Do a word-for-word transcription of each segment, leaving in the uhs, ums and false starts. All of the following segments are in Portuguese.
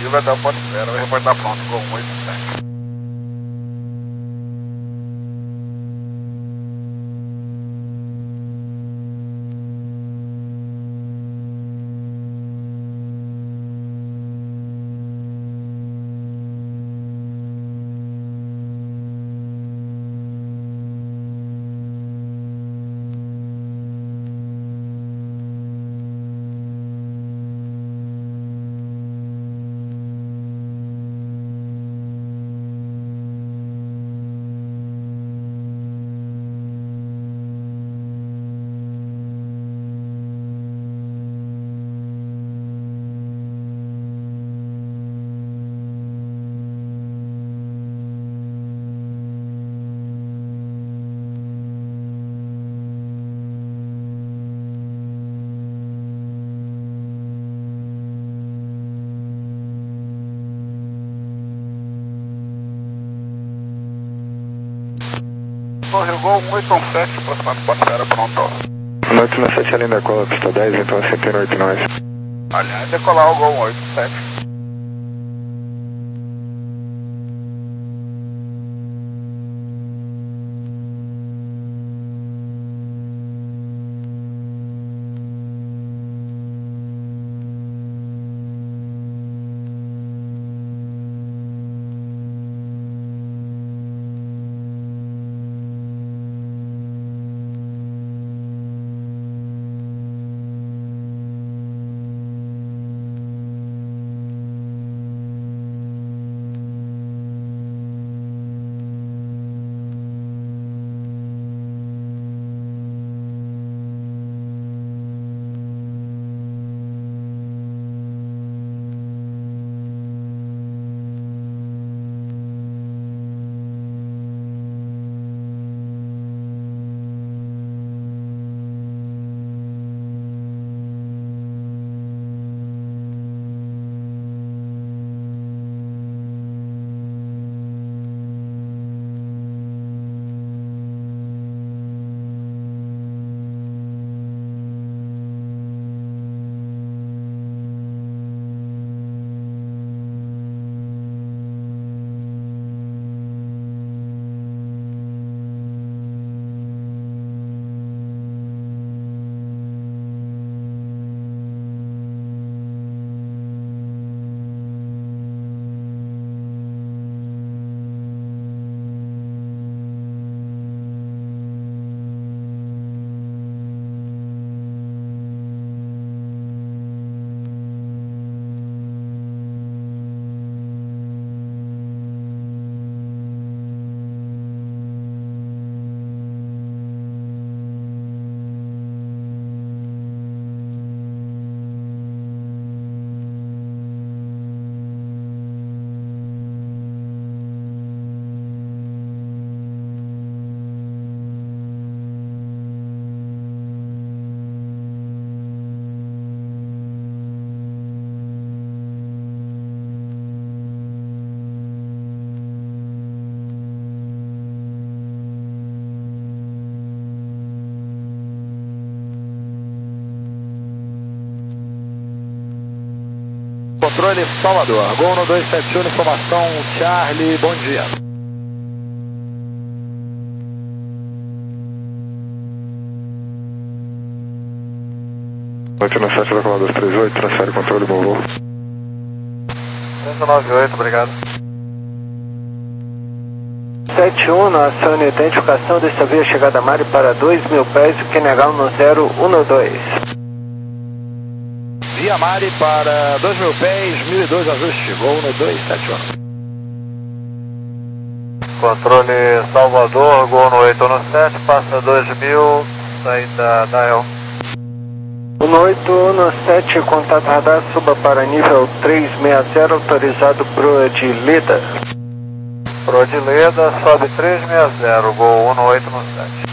livre até o ponto zero, o repórter tá pronto, Gol um oito sete. Correu Gol um oito sete, aproximando ponto zero, pronto. Noite na sete ali decola, pista dez, então é cento e oito nós. Aliás, decolar o Gol um oito sete. Controle Salvador, Gol no dois sete um, informação Charlie, bom dia. Noite na sete decola dois três oito, transfere controle, bom voo. dois nove oito, obrigado. sete um, na ação de identificação desta via chegada a Mari para dois mil pés, que negar no zero um dois. Via Mari para dois mil pés, mil e dois ajuste, Gol no dois sete um. Controle Salvador, Gol no oito um sete, passa dois mil, saída da El. um oito um sete, contato radar, suba para nível trezentos e sessenta, autorizado pro de Leda. Pro de Leda, sobe trezentos e sessenta, Gol um oito um sete.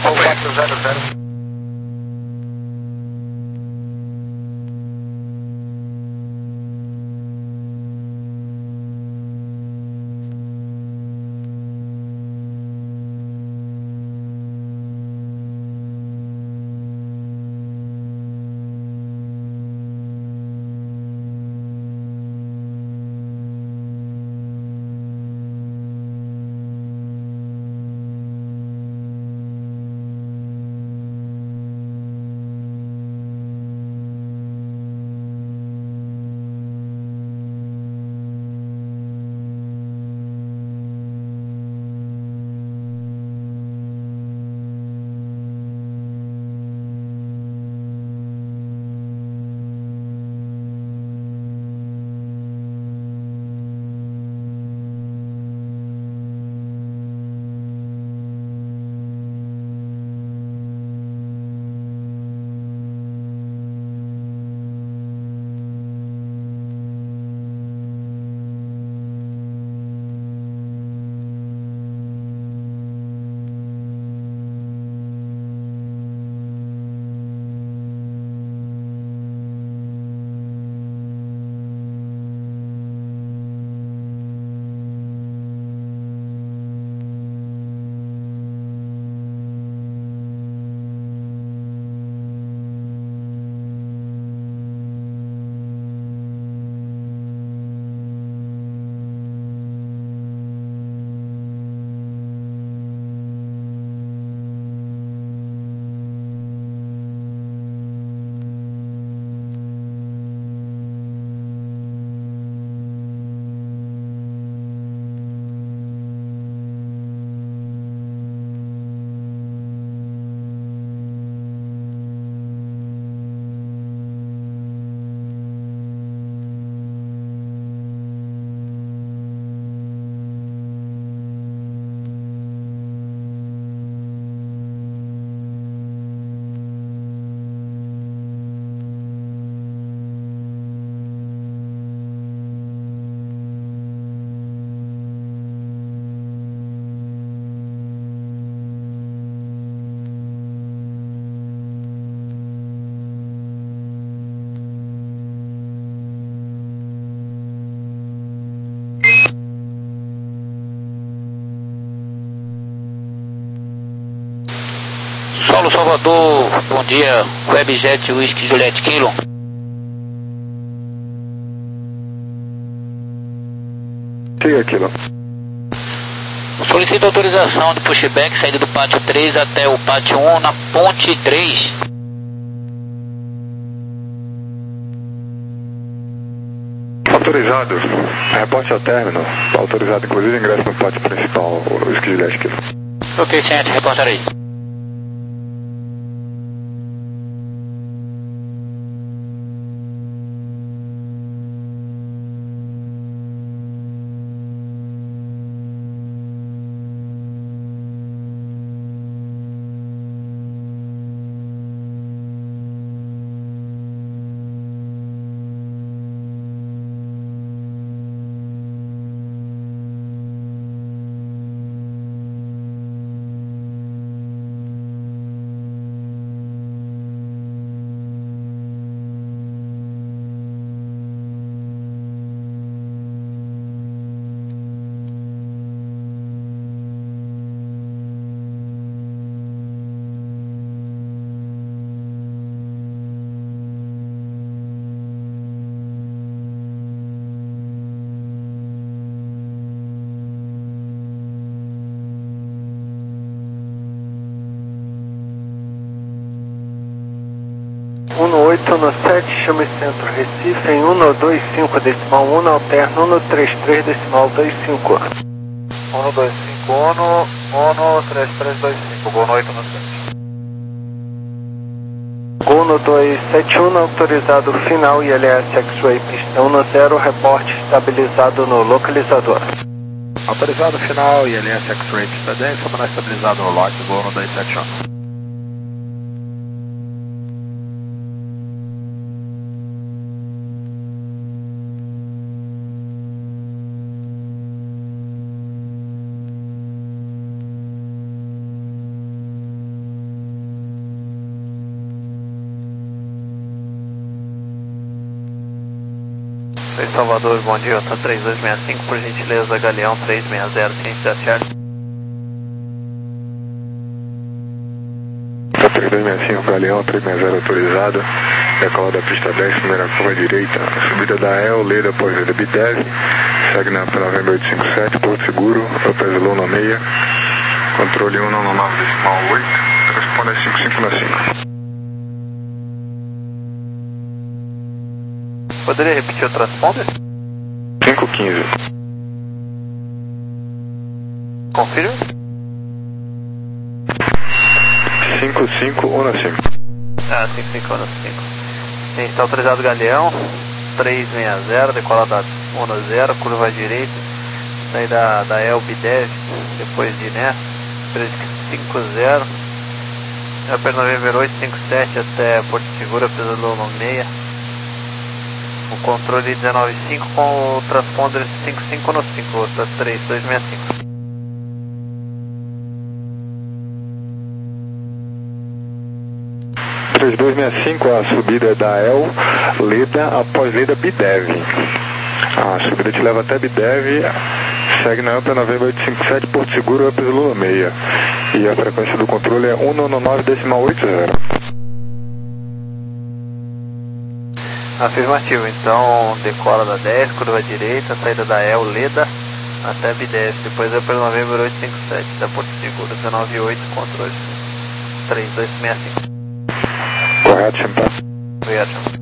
quatro zero zero. Paulo Salvador, bom dia, Webjet Whisky Juliette Kilo. Siga, Kilo. Solicito autorização de pushback, saída do pátio três até o pátio um na ponte três. Autorizado. Reporte ao término. Está autorizado, inclusive, ingresso no pátio principal, o Whisky Juliette Kilo. Ok, ciente, reportarei. um oito um sete, chame Centro Recife em um dois cinco decimal um, alterno um três três decimal dois cinco. um dois cinco um, um três três dois cinco, Gol no oito no sete. Gol no dois sete um, autorizado final I L S X-Ray, pista um zero, reporte estabilizado no localizador. Autorizado final I L S X-Ray, pista dez, sobrando estabilizado no lote, Gol no dois sete um. Oi, Salvador, bom dia, tá três dois seis cinco, por gentileza, Galeão três seis zero, ciência da Charlie. três dois seis cinco, Galeão três seis zero autorizado, decola da pista dez, primeira curva direita, subida da E L, Leda após Leda Bidev, segue na P nove oito cinco sete, Porto Seguro, Lopes Luna seis, controle um nove nove oito, responde a cinco cinco cinco. Poderia repetir o transponder? cinco quinze. Confirme. cinco cinco um cinco. Ah, cinco cinco um cinco. Está autorizado Galeão, três seis zero, decola da um zero, curva à direita, saída da E L B Dev, depois de né, cinco zero, Upper November oito cinco sete até Porto Seguro, Pesadelo seis. O controle dezenove cinco com o transponder cinco cinco no cinco, tá três dois seis cinco. três dois seis cinco, a subida da E L, Leda após Leda Bidev. A subida te leva até Bidev, segue na Upper November oito cinco sete, Porto Seguro, Upper Lula seis. E a frequência do controle é um nove nove oito zero. Afirmativo, então decola da dez, curva direita, saída da E L, Leda, até B dez, depois é pelo November oito cinco sete, da Porto Seguro, dezenove oito, controle três dois seis cinco. Correto, Champagne. Obrigado, Champagne.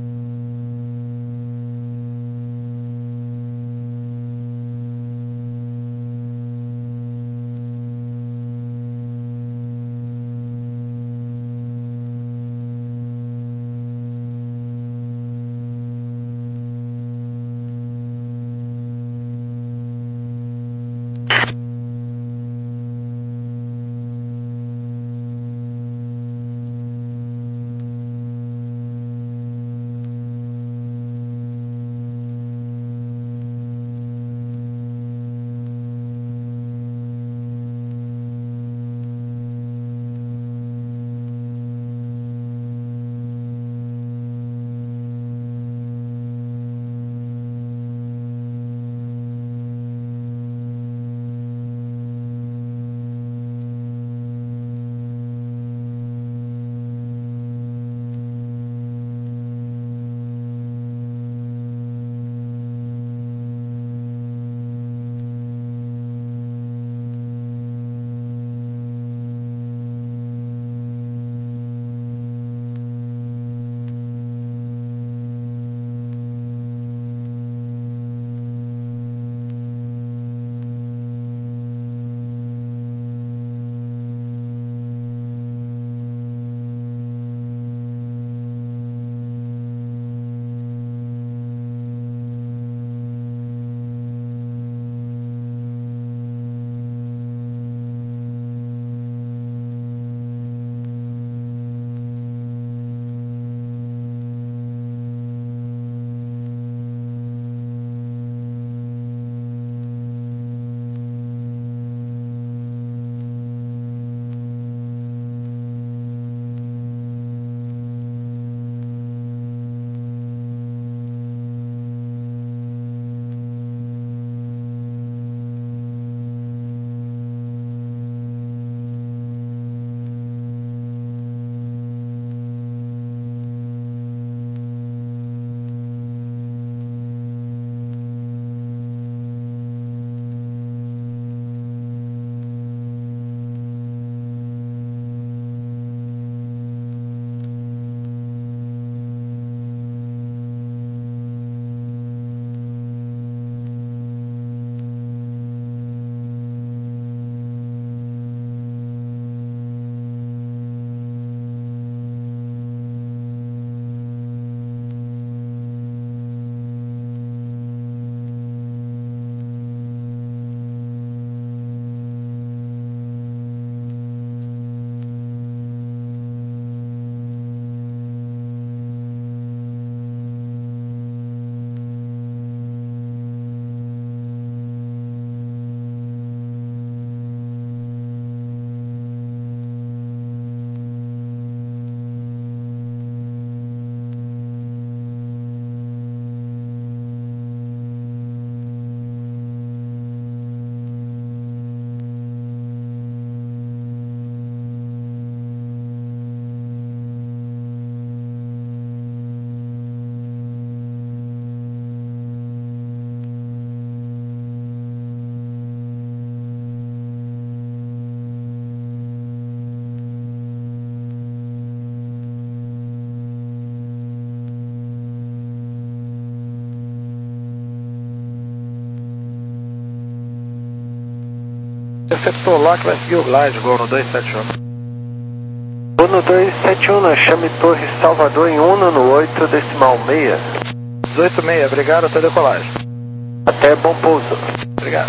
Receptor lock vai seguir o glide, gol no dois sete um. Uno dois sete um, chame Torre Salvador em Uno no oito decimal seis. dezoito seis, obrigado, até decolagem. Até bom pouso. Obrigado.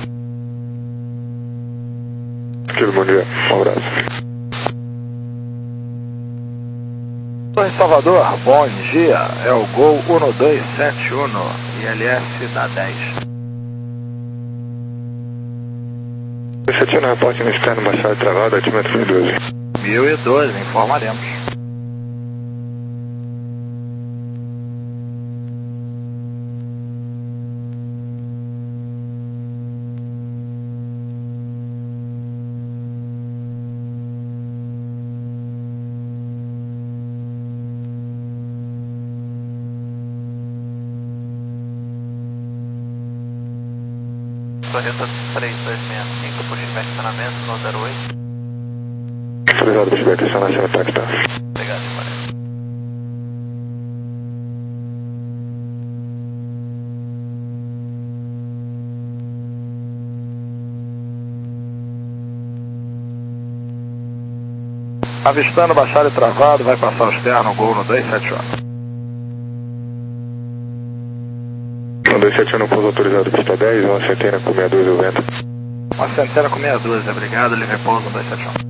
Aquilo, bom dia, um abraço. Torre Salvador, bom dia, é o Gol um dois sete um, I L S da dez. dois sete um, reporte no externo, baixada travada, altímetro mil e doze. mil e doze, informaremos. Torreta três dois seis cinco, pushback estacionamento no zero oito. Autorizado, pushback, estacionamento no ataque, tá? Obrigado, valeu. Avistando baixado e travado, vai passar o externo, Gol no dois sete um. No dois sete um, no pouso autorizado, pista dez, uma centena com sessenta e dois, o vento. Uma centena com sessenta e dois, obrigado, livre pouso no dois sete um.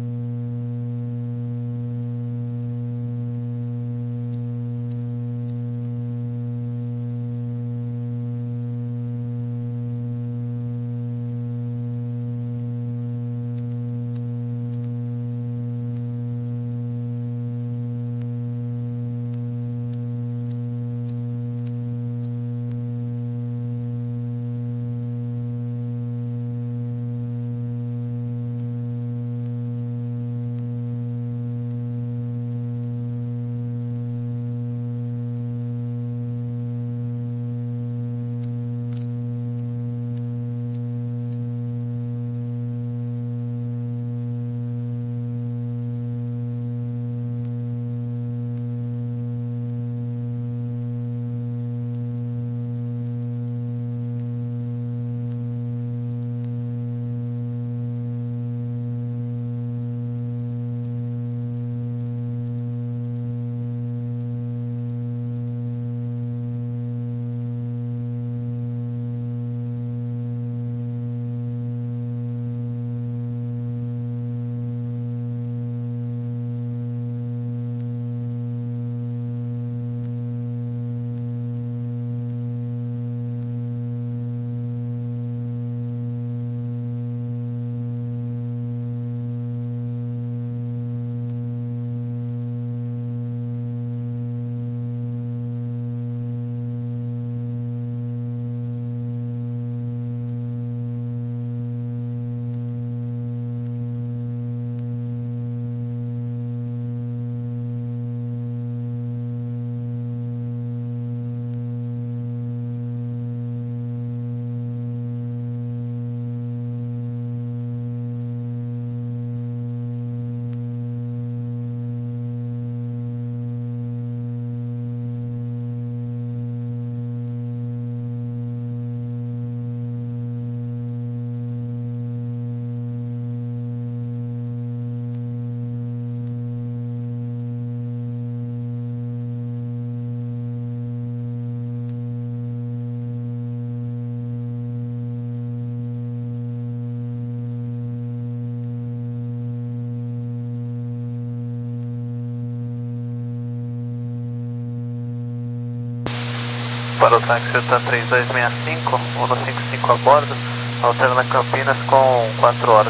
Para o táxi três dois seis cinco, Uno cinco cinco a bordo, alterna Campinas com quatro horas.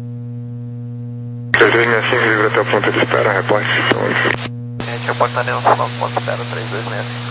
três dois seis cinco, livre até o ponto de espera, reporte. Gente, reportaremos no ponto de espera três dois seis cinco.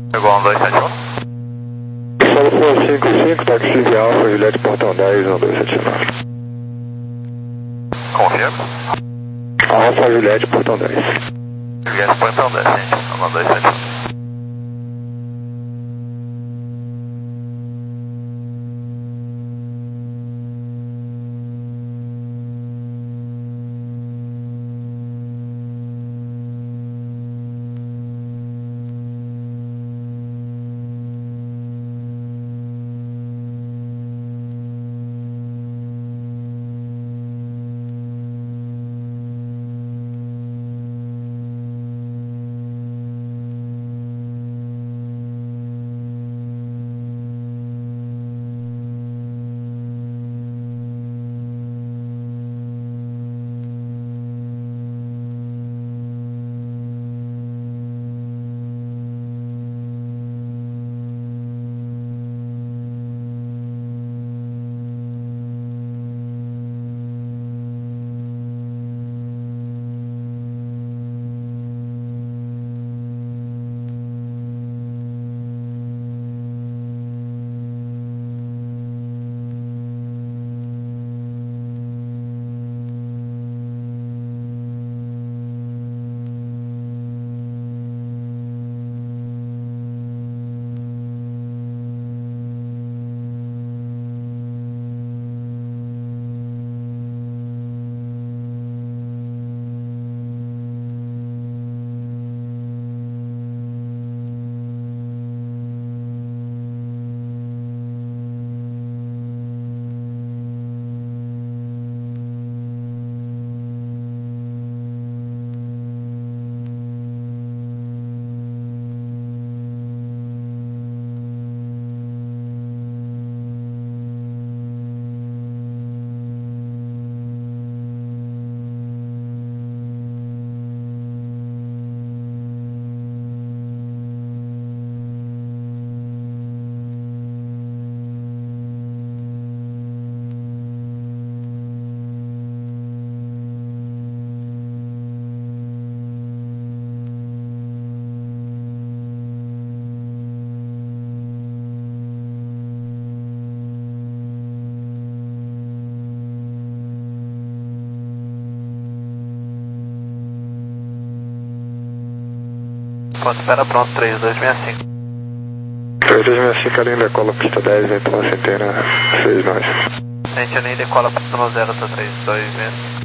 Pegou um dois sete um. Solo for cinco cinco, taxi Alfa, Juliette Portão dez, um dois sete nove. Confirma. Alfa, Juliette Portão dez. Juliette Portão dez, gente. um dois sete um. Ponto espera pronto, três dois seis cinco. três dois seis cinco, além decola pista dez, entra na centena seis nove. Gente, nem decola pista no zero, tá três dois seis cinco.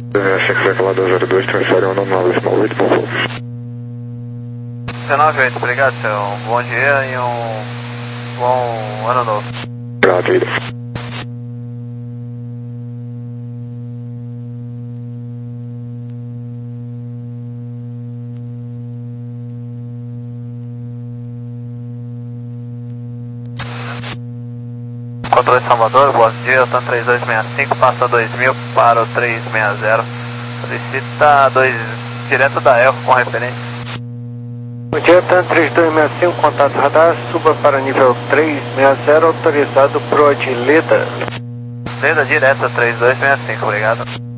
cinco decolado zero dois, transfere o nome nove oito, por favor. dezenove oito, obrigado, seu. Um bom dia e um bom ano novo. Obrigado, vida. Controle Salvador, bom dia, TAM três dois seis cinco, passa dois mil para o três seis zero. Solicita dois, direto da E L com referência. Bom dia, TAM três dois seis cinco, contato radar, suba para nível três seis zero, autorizado pro de Leda. Leda, direto três dois seis cinco, obrigado.